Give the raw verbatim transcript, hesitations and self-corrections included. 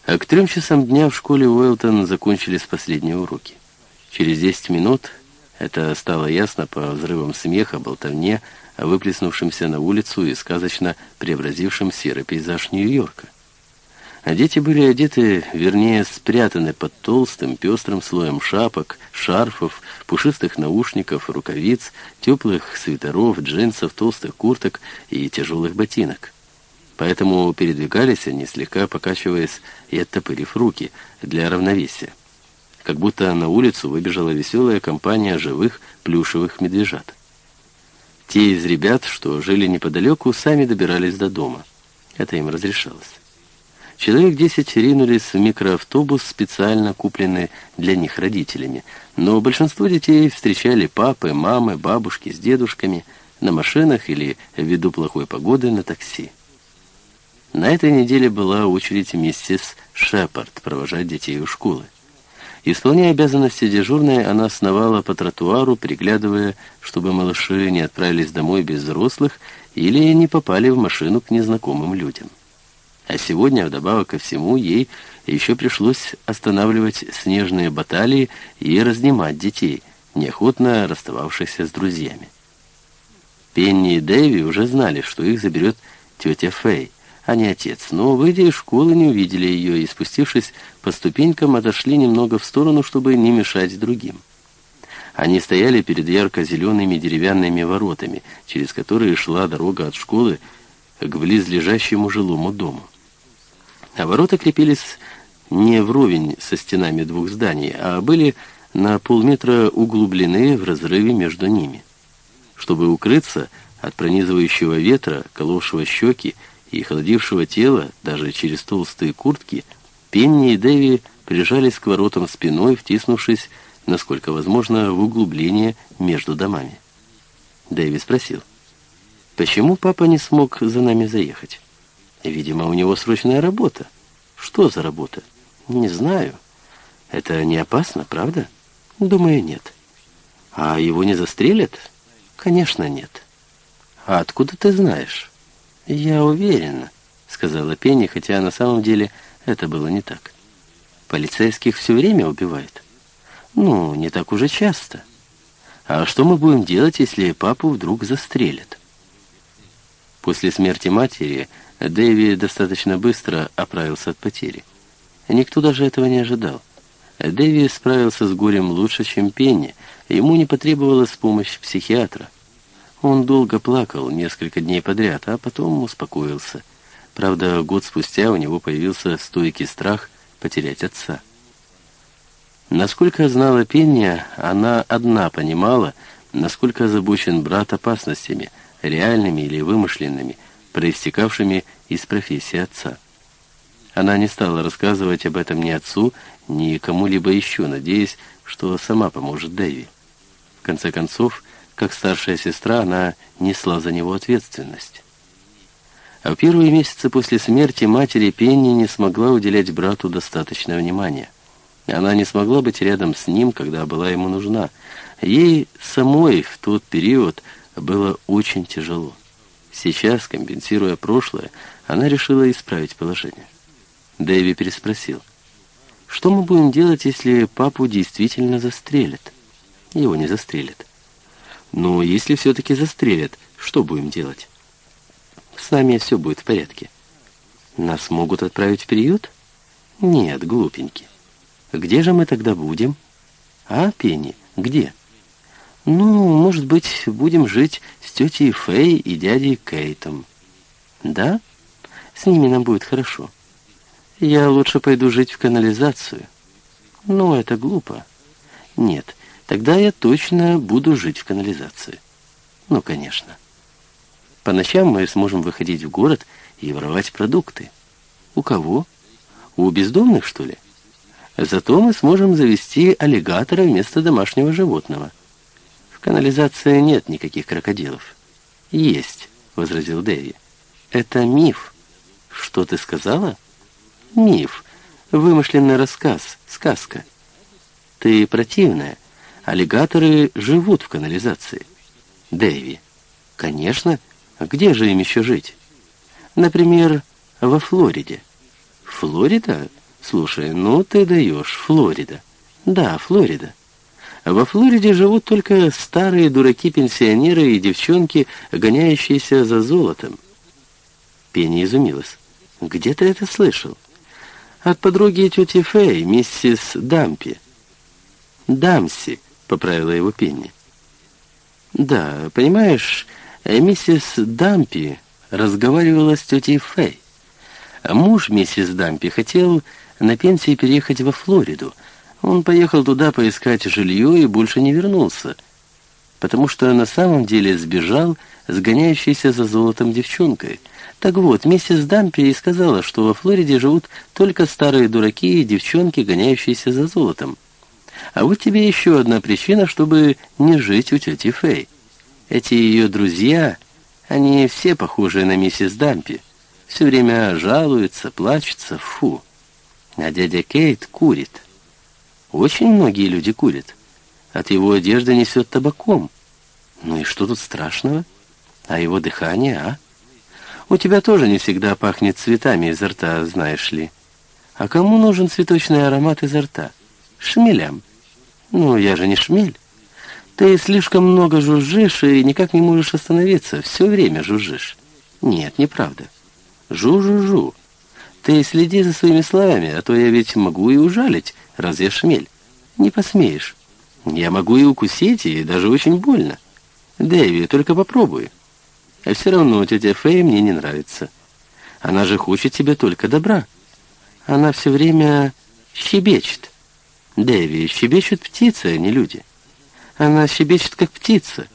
А к трем часам дня в школе Уэлтон закончились последние уроки. Через десять минут, это стало ясно по взрывам смеха, болтовне, выплеснувшимся на улицу и сказочно преобразившим серый пейзаж Нью-Йорка. А дети были одеты, вернее, спрятаны под толстым, пестрым слоем шапок, шарфов, пушистых наушников, рукавиц, теплых свитеров, джинсов, толстых курток и тяжелых ботинок. Поэтому передвигались они, слегка покачиваясь и оттопырив руки для равновесия. Как будто на улицу выбежала веселая компания живых плюшевых медвежат. Те из ребят, что жили неподалеку, сами добирались до дома. Это им разрешалось. Человек десять ринулись в микроавтобус, специально купленный для них родителями, но большинство детей встречали папы, мамы, бабушки с дедушками на машинах или, ввиду плохой погоды, на такси. На этой неделе была очередь миссис Шепард провожать детей у школы. Исполняя обязанности дежурной, она сновала по тротуару, приглядывая, чтобы малыши не отправились домой без взрослых или не попали в машину к незнакомым людям. А сегодня, вдобавок ко всему, ей еще пришлось останавливать снежные баталии и разнимать детей, неохотно расстававшихся с друзьями. Пенни и Дэви уже знали, что их заберет тетя Фэй, а не отец, но, выйдя из школы, не увидели ее и, спустившись по ступенькам, отошли немного в сторону, чтобы не мешать другим. Они стояли перед ярко-зелеными деревянными воротами, через которые шла дорога от школы к близлежащему жилому дому. А ворота крепились не вровень со стенами двух зданий, а были на полметра углублены в разрыве между ними. Чтобы укрыться от пронизывающего ветра, коловшего щеки и холодившего тело, даже через толстые куртки, Пенни и Дэви прижались к воротам спиной, втиснувшись, насколько возможно, в углубление между домами. Дэви спросил: «Почему папа не смог за нами заехать?» «Видимо, у него срочная работа». «Что за работа?» «Не знаю». «Это не опасно, правда?» «Думаю, нет». «А его не застрелят?» «Конечно, нет». «А откуда ты знаешь?» «Я уверена», — сказала Пенни, хотя на самом деле это было не так. «Полицейских все время убивают?» «Ну, не так уже часто». «А что мы будем делать, если папу вдруг застрелят?» После смерти матери Дэви достаточно быстро оправился от потери. Никто даже этого не ожидал. Дэви справился с горем лучше, чем Пенни. Ему не потребовалась помощь психиатра. Он долго плакал, несколько дней подряд, а потом успокоился. Правда, год спустя у него появился стойкий страх потерять отца. Насколько знала Пенни, она одна понимала, насколько озабочен брат опасностями, реальными или вымышленными, проистекавшими из профессии отца. Она не стала рассказывать об этом ни отцу, ни кому-либо еще, надеясь, что сама поможет Дэви. В конце концов, как старшая сестра, она несла за него ответственность. А в первые месяцы после смерти матери Пенни не смогла уделять брату достаточно внимания. Она не смогла быть рядом с ним, когда была ему нужна. Ей самой в тот период было очень тяжело. Сейчас, компенсируя прошлое, она решила исправить положение. Дэви переспросил: «Что мы будем делать, если папу действительно застрелят?» «Его не застрелят». «Но если все-таки застрелят, что будем делать?» «С нами все будет в порядке». «Нас могут отправить в приют?» «Нет, глупенький». «Где же мы тогда будем?» «А, Пенни, где?» «Ну, может быть, будем жить с тетей Фэй и дядей Кейтом». «Да? С ними нам будет хорошо». «Я лучше пойду жить в канализацию». «Ну, это глупо». «Нет, тогда я точно буду жить в канализации». «Ну, конечно». «По ночам мы сможем выходить в город и воровать продукты». «У кого? У бездомных, что ли?» «Зато мы сможем завести аллигатора вместо домашнего животного». «В канализации нет никаких крокодилов». «Есть», — возразил Дэви. «Это миф». «Что ты сказала?» «Миф. Вымышленный рассказ. Сказка». «Ты противная. Аллигаторы живут в канализации». «Дэви». «Конечно. Где же им еще жить?» «Например, во Флориде». «Флорида? Слушай, ну ты даешь, Флорида. Да, Флорида. Во Флориде живут только старые дураки-пенсионеры и девчонки, гоняющиеся за золотом. Пенни изумилась. Где ты это слышал? От подруги тети Фэй, миссис Дампи. Дамси, поправила его Пенни. Да, понимаешь, миссис Дампи разговаривала с тетей Фэй. Муж миссис Дампи хотел на пенсии переехать во Флориду. Он поехал туда поискать жилье и больше не вернулся, потому что на самом деле сбежал с гоняющейся за золотом девчонкой. Так вот, миссис Дампи и сказала, что во Флориде живут только старые дураки и девчонки, гоняющиеся за золотом. А вот тебе еще одна причина, чтобы не жить у тети Фэй. Эти ее друзья, они все похожи на миссис Дампи. Все время жалуются, плачутся, фу. А дядя Кейт курит. Очень многие люди курят. От его одежды несет табаком. Ну и что тут страшного? А его дыхание, а? У тебя тоже не всегда пахнет цветами изо рта, знаешь ли. А кому нужен цветочный аромат изо рта? Шмелям. Ну, я же не шмель. Ты слишком много жужжишь и никак не можешь остановиться. Все время жужжишь. Нет, неправда. Жу-жу-жу. Ты следи за своими словами, а то я ведь могу и ужалить, раз я шмель. Не посмеешь. Я могу и укусить, и даже очень больно. Дэви, только попробуй. А все равно тетя Фэй мне не нравится. Она же хочет тебе только добра. Она все время щебечет. Дэви, щебечут птицы, а не люди. Она щебечет, как птица.